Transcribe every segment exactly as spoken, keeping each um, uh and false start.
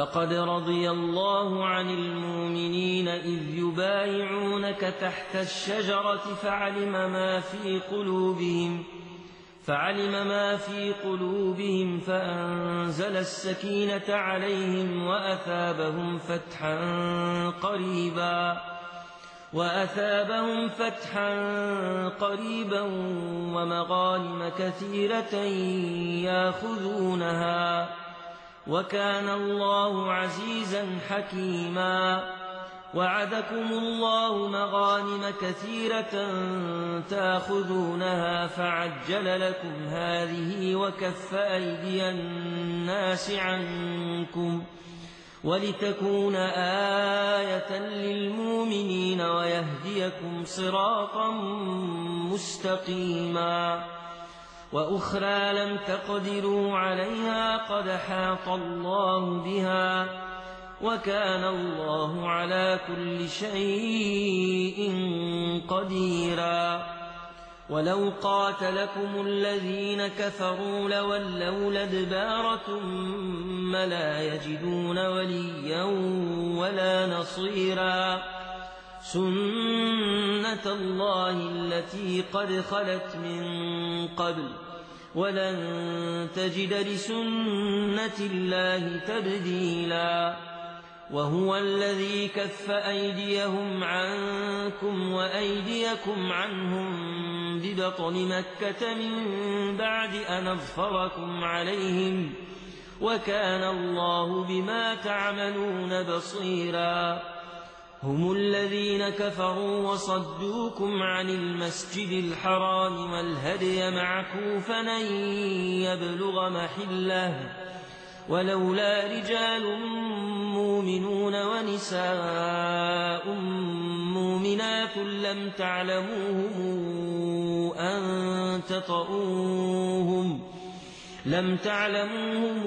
لقد رضي الله عن المؤمنين إذ يبايعونك تحت الشجرة فعلم ما في قلوبهم فعلم ما في قلوبهم فأنزل السكينة عليهم وأثابهم فتحا قريبا وأثابهم فتحا قريبا ومغانم كثيرة يأخذونها وكان الله عزيزا حكيما. وعدكم الله مغانم كثيرة تأخذونها فعجل لكم هذه وكف أيدي الناس عنكم ولتكون آية للمؤمنين ويهديكم صراطا مستقيما. وأخرى لم تقدروا عليها قد حاط الله بها وكان الله على كل شيء قديرا. ولو قاتلكم الذين كفروا لولوا الأدبار ثم لا يجدون وليا ولا نصيرا. سنة الله التي قد خلت من قبل ولن تجد لسنة الله تبديلا. وهو الذي كف أيديهم عنكم وأيديكم عنهم ببطن مكة من بعد أن أظفركم عليهم وكان الله بما تعملون بصيرا. هم الذين كفروا وصدوكم عن المسجد الحرام والهدي معكوفا أن يبلغ محله ولولا رجال مؤمنون ونساء مؤمنات لم تعلموهم أن تطؤوهم لم تعلموهم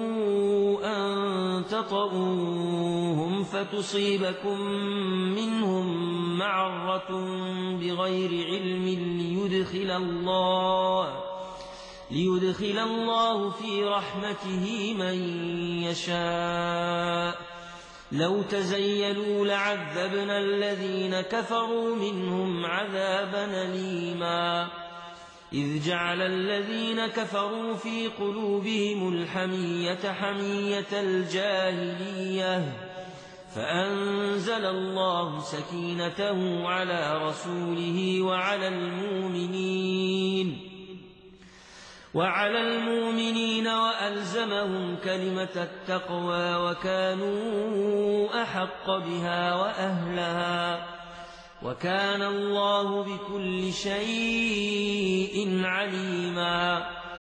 أن تطؤوهم فتصيبكم منهم معرة بغير علم ليدخل الله ليدخل الله في رحمته من يشاء. لو تزيلوا لعذبنا الذين كفروا منهم عذابا أليما. إذ جعل الذين كفروا في قلوبهم الحمية حمية الجاهلية فأنزل الله سكينته على رسوله وعلى المؤمنين وعلى المؤمنين وألزمهم كلمة التقوى وكانوا أحق بها وأهلها وكان الله بكل شيء عليما.